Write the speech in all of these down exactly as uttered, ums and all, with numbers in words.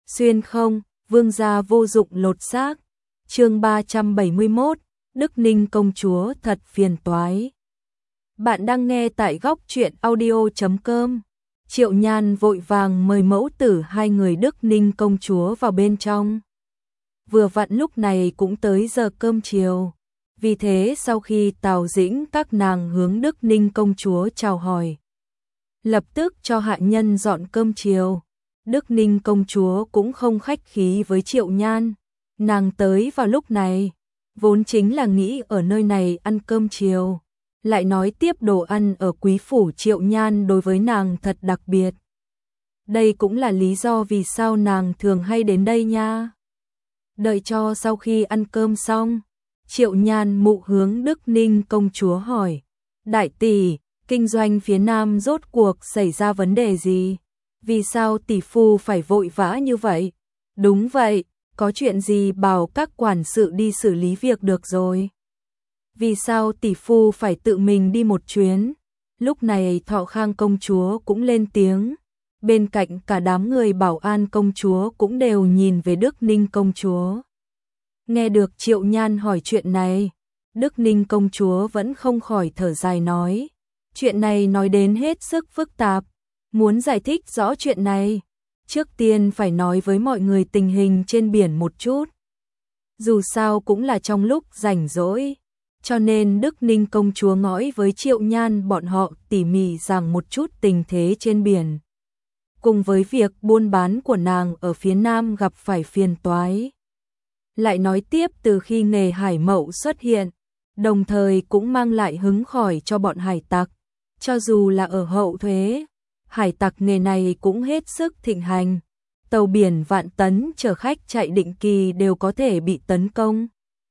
xuyên không, vương gia vô dụng lột xác. Chương ba trăm bảy mươi mốt, Đức Ninh công chúa thật phiền toái. Bạn đang nghe tại góc truyện audio chấm com. Triệu Nhan vội vàng mời mẫu tử hai người Đức Ninh công chúa vào bên trong. Vừa vặn lúc này cũng tới giờ cơm chiều. Vì thế sau khi Tào Dĩnh các nàng hướng Đức Ninh công chúa chào hỏi, lập tức cho hạ nhân dọn cơm chiều. Đức Ninh công chúa cũng không khách khí với Triệu Nhan. Nàng tới vào lúc này, vốn chính là nghĩ ở nơi này ăn cơm chiều. Lại nói tiếp đồ ăn ở quý phủ Triệu Nhan đối với nàng thật đặc biệt. Đây cũng là lý do vì sao nàng thường hay đến đây nha. Đợi cho sau khi ăn cơm xong, Triệu Nhan mụ hướng Đức Ninh công chúa hỏi: Đại tỷ, kinh doanh phía Nam rốt cuộc xảy ra vấn đề gì? Vì sao tỷ phu phải vội vã như vậy? Đúng vậy, có chuyện gì bảo các quản sự đi xử lý việc được rồi. Vì sao tỷ phu phải tự mình đi một chuyến? Lúc này Thọ Khang công chúa cũng lên tiếng. Bên cạnh cả đám người bảo an công chúa cũng đều nhìn về Đức Ninh công chúa. Nghe được Triệu Nhan hỏi chuyện này, Đức Ninh công chúa vẫn không khỏi thở dài nói: Chuyện này nói đến hết sức phức tạp, muốn giải thích rõ chuyện này, trước tiên phải nói với mọi người tình hình trên biển một chút. Dù sao cũng là trong lúc rảnh rỗi, cho nên Đức Ninh công chúa ngõi với Triệu Nhan bọn họ tỉ mỉ rằng một chút tình thế trên biển, cùng với việc buôn bán của nàng ở phía Nam gặp phải phiền toái. Lại nói tiếp từ khi nghề hải mậu xuất hiện, đồng thời cũng mang lại hứng khởi cho bọn hải tặc. Cho dù là ở hậu thuế, hải tặc nghề này cũng hết sức thịnh hành. Tàu biển vạn tấn chở khách chạy định kỳ đều có thể bị tấn công.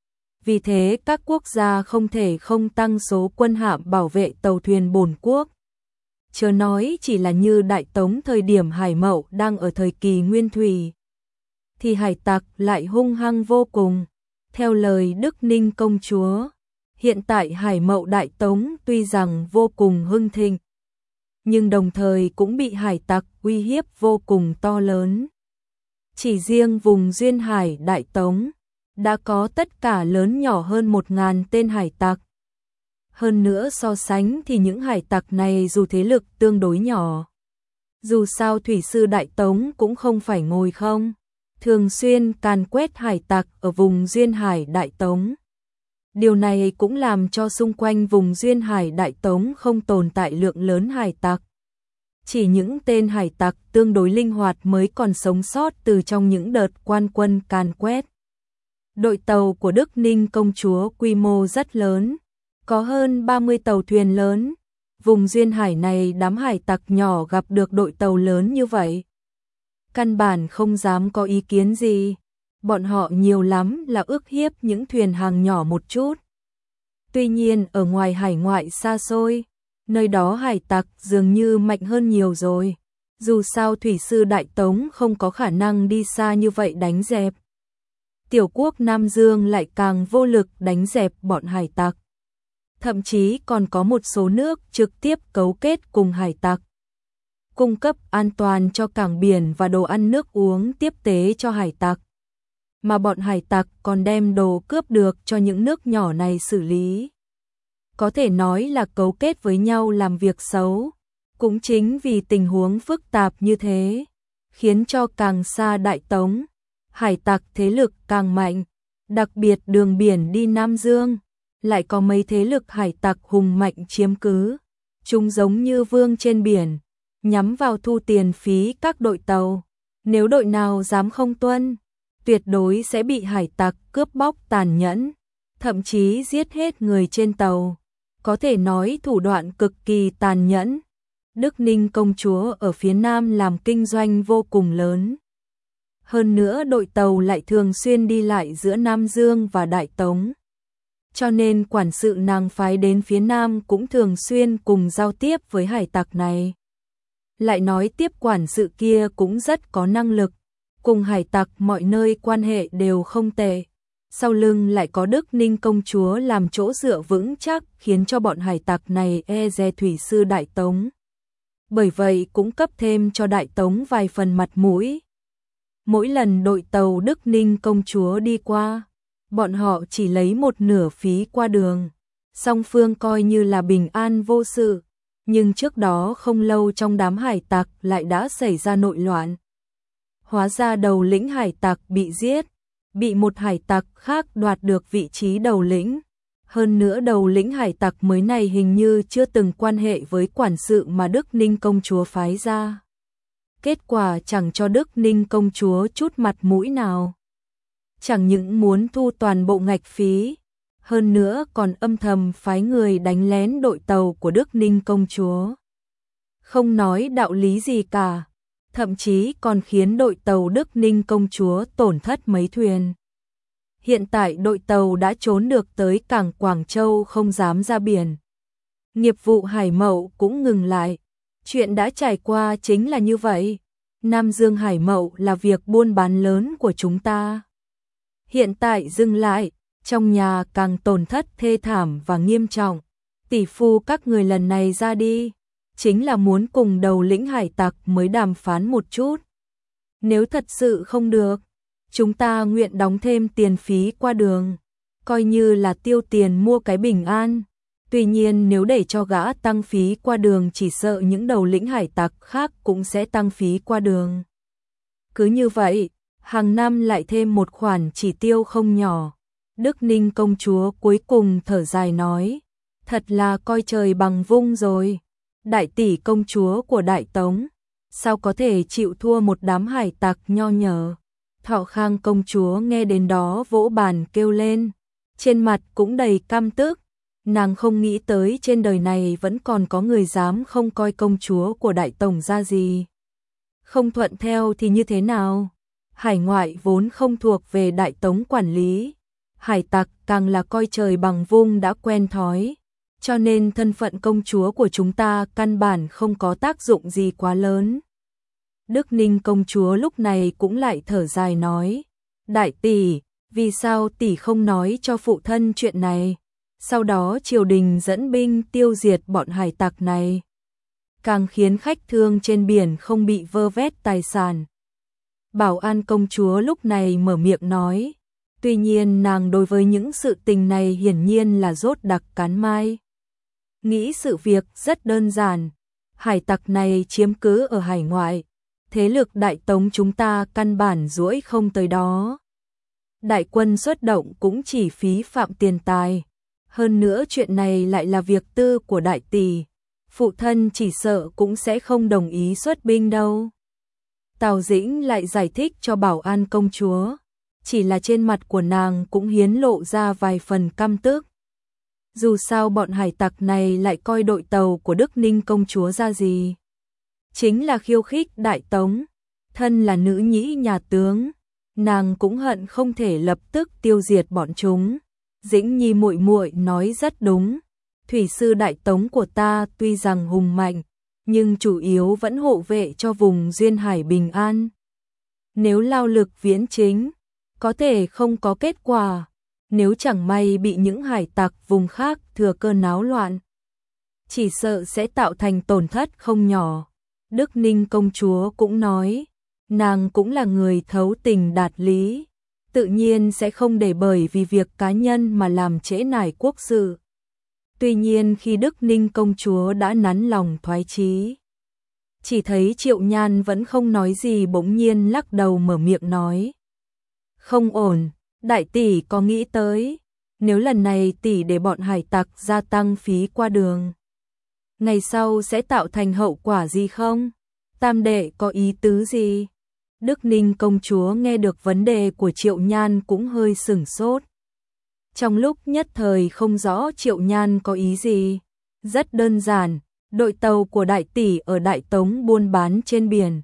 Vì thế các quốc gia không thể không tăng số quân hạm bảo vệ tàu thuyền bổn quốc. Chớ nói chỉ là như Đại Tống thời điểm hải mậu đang ở thời kỳ nguyên thủy, thì hải tặc lại hung hăng vô cùng. Theo lời Đức Ninh công chúa, hiện tại hải mậu Đại Tống tuy rằng vô cùng hưng thịnh, nhưng đồng thời cũng bị hải tặc uy hiếp vô cùng to lớn. Chỉ riêng vùng duyên hải Đại Tống đã có tất cả lớn nhỏ hơn một ngàn tên hải tặc. Hơn nữa so sánh thì những hải tặc này dù thế lực tương đối nhỏ, dù sao thủy sư Đại Tống cũng không phải ngồi không, thường xuyên càn quét hải tặc ở vùng duyên hải Đại Tống. Điều này cũng làm cho xung quanh vùng duyên hải Đại Tống không tồn tại lượng lớn hải tặc. Chỉ những tên hải tặc tương đối linh hoạt mới còn sống sót từ trong những đợt quan quân càn quét. Đội tàu của Đức Ninh công chúa quy mô rất lớn, có hơn ba mươi tàu thuyền lớn. Vùng duyên hải này đám hải tặc nhỏ gặp được đội tàu lớn như vậy, căn bản không dám có ý kiến gì. Bọn họ nhiều lắm là ức hiếp những thuyền hàng nhỏ một chút. Tuy nhiên ở ngoài hải ngoại xa xôi, nơi đó hải tặc dường như mạnh hơn nhiều rồi. Dù sao thủy sư Đại Tống không có khả năng đi xa như vậy đánh dẹp. Tiểu quốc Nam Dương lại càng vô lực đánh dẹp bọn hải tặc. Thậm chí còn có một số nước trực tiếp cấu kết cùng hải tặc, cung cấp an toàn cho cảng biển và đồ ăn nước uống tiếp tế cho hải tặc. Mà bọn hải tặc còn đem đồ cướp được cho những nước nhỏ này xử lý. Có thể nói là cấu kết với nhau làm việc xấu. Cũng chính vì tình huống phức tạp như thế, khiến cho càng xa Đại Tống, hải tặc thế lực càng mạnh. Đặc biệt đường biển đi Nam Dương, lại có mấy thế lực hải tặc hùng mạnh chiếm cứ. Chúng giống như vương trên biển, nhắm vào thu tiền phí các đội tàu. Nếu đội nào dám không tuân, tuyệt đối sẽ bị hải tặc cướp bóc tàn nhẫn, thậm chí giết hết người trên tàu. Có thể nói thủ đoạn cực kỳ tàn nhẫn. Đức Ninh công chúa ở phía Nam làm kinh doanh vô cùng lớn. Hơn nữa đội tàu lại thường xuyên đi lại giữa Nam Dương và Đại Tống. Cho nên quản sự nàng phái đến phía Nam cũng thường xuyên cùng giao tiếp với hải tặc này. Lại nói tiếp quản sự kia cũng rất có năng lực, cùng hải tặc mọi nơi quan hệ đều không tệ. Sau lưng lại có Đức Ninh công chúa làm chỗ dựa vững chắc, khiến cho bọn hải tặc này e dè thủy sư Đại Tống. Bởi vậy cũng cấp thêm cho Đại Tống vài phần mặt mũi. Mỗi lần đội tàu Đức Ninh công chúa đi qua, bọn họ chỉ lấy một nửa phí qua đường. Song phương coi như là bình an vô sự, nhưng trước đó không lâu trong đám hải tặc lại đã xảy ra nội loạn. Hóa ra đầu lĩnh hải tặc bị giết, bị một hải tặc khác đoạt được vị trí đầu lĩnh. Hơn nữa đầu lĩnh hải tặc mới này hình như chưa từng quan hệ với quản sự mà Đức Ninh công chúa phái ra. Kết quả chẳng cho Đức Ninh công chúa chút mặt mũi nào. Chẳng những muốn thu toàn bộ ngạch phí, hơn nữa còn âm thầm phái người đánh lén đội tàu của Đức Ninh công chúa. Không nói đạo lý gì cả, thậm chí còn khiến đội tàu Đức Ninh công chúa tổn thất mấy thuyền. Hiện tại đội tàu đã trốn được tới cảng Quảng Châu không dám ra biển. Nghiệp vụ hải mậu cũng ngừng lại. Chuyện đã trải qua chính là như vậy. Nam Dương hải mậu là việc buôn bán lớn của chúng ta. Hiện tại dừng lại, trong nhà càng tổn thất thê thảm và nghiêm trọng. Tỷ phu các người lần này ra đi, chính là muốn cùng đầu lĩnh hải tặc mới đàm phán một chút. Nếu thật sự không được, chúng ta nguyện đóng thêm tiền phí qua đường, coi như là tiêu tiền mua cái bình an. Tuy nhiên nếu để cho gã tăng phí qua đường chỉ sợ những đầu lĩnh hải tặc khác cũng sẽ tăng phí qua đường. Cứ như vậy, hàng năm lại thêm một khoản chỉ tiêu không nhỏ. Đức Ninh công chúa cuối cùng thở dài nói, thật là coi trời bằng vung rồi. Đại tỷ công chúa của Đại Tống, sao có thể chịu thua một đám hải tặc nho nhỏ. Thọ Khang công chúa nghe đến đó vỗ bàn kêu lên, trên mặt cũng đầy căm tức. Nàng không nghĩ tới trên đời này vẫn còn có người dám không coi công chúa của Đại Tống ra gì. Không thuận theo thì như thế nào? Hải ngoại vốn không thuộc về Đại Tống quản lý. Hải tặc càng là coi trời bằng vung đã quen thói. Cho nên thân phận công chúa của chúng ta căn bản không có tác dụng gì quá lớn. Đức Ninh công chúa lúc này cũng lại thở dài nói, đại tỷ, vì sao tỷ không nói cho phụ thân chuyện này? Sau đó triều đình dẫn binh tiêu diệt bọn hải tặc này, càng khiến khách thương trên biển không bị vơ vét tài sản. Bảo An công chúa lúc này mở miệng nói, tuy nhiên nàng đối với những sự tình này hiển nhiên là rốt đặc cán mai. Nghĩ sự việc rất đơn giản, hải tặc này chiếm cứ ở hải ngoại, thế lực Đại Tống chúng ta căn bản duỗi không tới đó. Đại quân xuất động cũng chỉ phí phạm tiền tài, hơn nữa chuyện này lại là việc tư của đại tỷ, phụ thân chỉ sợ cũng sẽ không đồng ý xuất binh đâu. Tào Dĩnh lại giải thích cho Bảo An công chúa, chỉ là trên mặt của nàng cũng hiến lộ ra vài phần căm tức. Dù sao bọn hải tặc này lại coi đội tàu của Đức Ninh công chúa ra gì? Chính là khiêu khích Đại Tống. Thân là nữ nhĩ nhà tướng, nàng cũng hận không thể lập tức tiêu diệt bọn chúng. Dĩnh Nhi muội muội nói rất đúng, thủy sư Đại Tống của ta tuy rằng hùng mạnh, nhưng chủ yếu vẫn hộ vệ cho vùng duyên hải bình an. Nếu lao lực viễn chính, có thể không có kết quả. Nếu chẳng may bị những hải tặc vùng khác thừa cơ náo loạn, chỉ sợ sẽ tạo thành tổn thất không nhỏ. Đức Ninh công chúa cũng nói, nàng cũng là người thấu tình đạt lý, tự nhiên sẽ không để bởi vì việc cá nhân mà làm trễ nải quốc sự. Tuy nhiên khi Đức Ninh công chúa đã nắn lòng thoái chí, chỉ thấy Triệu Nhan vẫn không nói gì, bỗng nhiên lắc đầu mở miệng nói, không ổn. Đại tỷ có nghĩ tới, nếu lần này tỷ để bọn hải tặc gia tăng phí qua đường, ngày sau sẽ tạo thành hậu quả gì không? Tam đệ có ý tứ gì? Đức Ninh công chúa nghe được vấn đề của Triệu Nhan cũng hơi sửng sốt. Trong lúc nhất thời không rõ Triệu Nhan có ý gì. Rất đơn giản, đội tàu của đại tỷ ở Đại Tống buôn bán trên biển,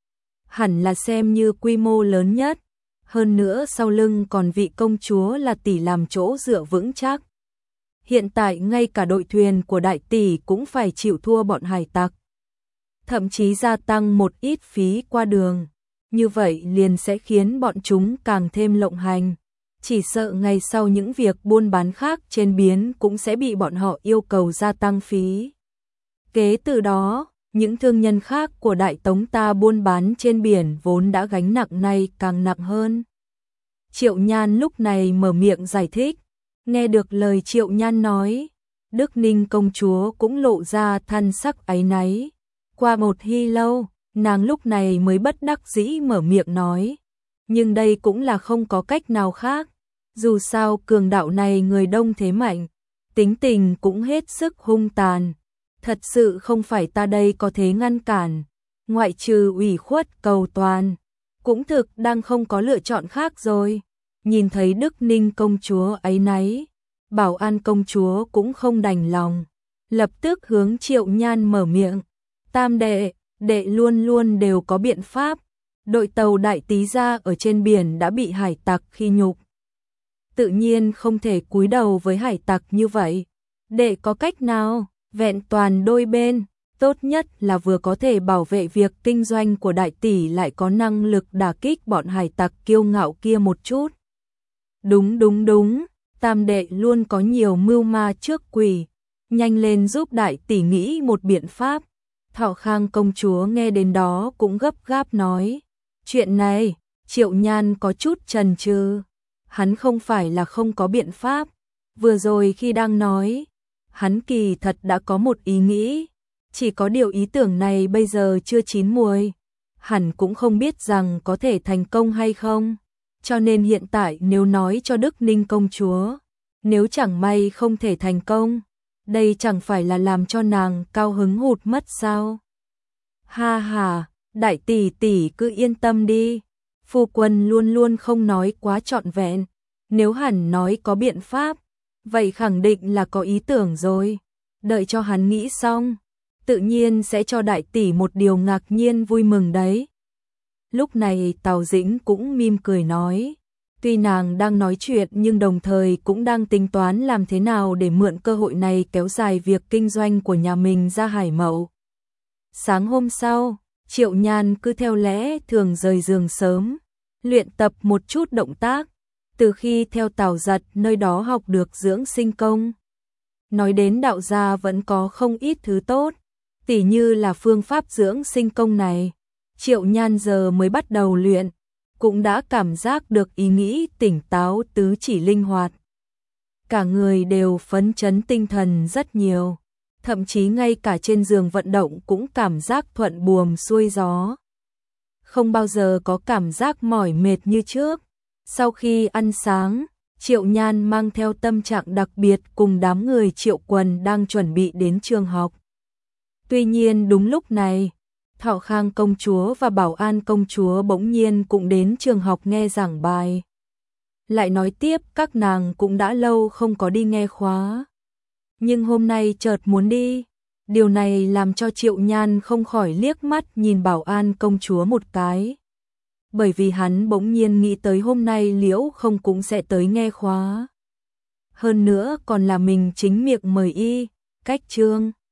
hẳn là xem như quy mô lớn nhất. Hơn nữa sau lưng còn vị công chúa là tỷ làm chỗ dựa vững chắc. Hiện tại ngay cả đội thuyền của đại tỷ cũng phải chịu thua bọn hải tặc, thậm chí gia tăng một ít phí qua đường. Như vậy liền sẽ khiến bọn chúng càng thêm lộng hành. Chỉ sợ ngày sau những việc buôn bán khác trên biển cũng sẽ bị bọn họ yêu cầu gia tăng phí. Kế từ đó, những thương nhân khác của Đại Tống ta buôn bán trên biển vốn đã gánh nặng nay càng nặng hơn. Triệu Nhan lúc này mở miệng giải thích, nghe được lời Triệu Nhan nói, Đức Ninh công chúa cũng lộ ra than sắc áy náy. Qua một hy lâu, nàng lúc này mới bất đắc dĩ mở miệng nói, nhưng đây cũng là không có cách nào khác, dù sao cường đạo này người đông thế mạnh, tính tình cũng hết sức hung tàn, thật sự không phải ta đây có thể ngăn cản, ngoại trừ ủy khuất cầu toàn, cũng thực đang không có lựa chọn khác rồi. Nhìn thấy Đức Ninh công chúa áy náy, Bảo An công chúa cũng không đành lòng, lập tức hướng Triệu Nhan mở miệng, tam đệ, đệ luôn luôn đều có biện pháp, đội tàu đại tý gia ở trên biển đã bị hải tặc khi nhục, tự nhiên không thể cúi đầu với hải tặc như vậy, đệ có cách nào, vẹn toàn đôi bên, tốt nhất là vừa có thể bảo vệ việc kinh doanh của đại tỷ lại có năng lực đả kích bọn hải tặc kiêu ngạo kia một chút. Đúng đúng đúng, tam đệ luôn có nhiều mưu ma trước quỷ, nhanh lên giúp đại tỷ nghĩ một biện pháp. Thọ Khang công chúa nghe đến đó cũng gấp gáp nói, chuyện này, Triệu Nhan có chút chần chừ, hắn không phải là không có biện pháp, vừa rồi khi đang nói, hắn kỳ thật đã có một ý nghĩ, chỉ có điều ý tưởng này bây giờ chưa chín muồi, hẳn cũng không biết rằng có thể thành công hay không, cho nên hiện tại nếu nói cho Đức Ninh công chúa, nếu chẳng may không thể thành công, đây chẳng phải là làm cho nàng cao hứng hụt mất sao? Ha ha, đại tỷ tỷ cứ yên tâm đi, phu quân luôn luôn không nói quá trọn vẹn, nếu hẳn nói có biện pháp, vậy khẳng định là có ý tưởng rồi, đợi cho hắn nghĩ xong, tự nhiên sẽ cho đại tỷ một điều ngạc nhiên vui mừng đấy. Lúc này Tào Dĩnh cũng mỉm cười nói, tuy nàng đang nói chuyện nhưng đồng thời cũng đang tính toán làm thế nào để mượn cơ hội này kéo dài việc kinh doanh của nhà mình ra hải mậu. Sáng hôm sau, Triệu Nhan cứ theo lẽ thường rời giường sớm, luyện tập một chút động tác, từ khi theo Tào Giật nơi đó học được dưỡng sinh công. Nói đến đạo gia vẫn có không ít thứ tốt, tỉ như là phương pháp dưỡng sinh công này. Triệu Nhan giờ mới bắt đầu luyện, cũng đã cảm giác được ý nghĩ tỉnh táo tứ chỉ linh hoạt. Cả người đều phấn chấn tinh thần rất nhiều, thậm chí ngay cả trên giường vận động cũng cảm giác thuận buồm xuôi gió. Không bao giờ có cảm giác mỏi mệt như trước. Sau khi ăn sáng, Triệu Nhan mang theo tâm trạng đặc biệt cùng đám người Triệu Quần đang chuẩn bị đến trường học. Tuy nhiên đúng lúc này, Thọ Khang công chúa và Bảo An công chúa bỗng nhiên cũng đến trường học nghe giảng bài. Lại nói tiếp các nàng cũng đã lâu không có đi nghe khóa, nhưng hôm nay chợt muốn đi. Điều này làm cho Triệu Nhan không khỏi liếc mắt nhìn Bảo An công chúa một cái. Bởi vì hắn bỗng nhiên nghĩ tới hôm nay Liễu không cũng sẽ tới nghe khóa. Hơn nữa còn là mình chính miệng mời y, cách chương.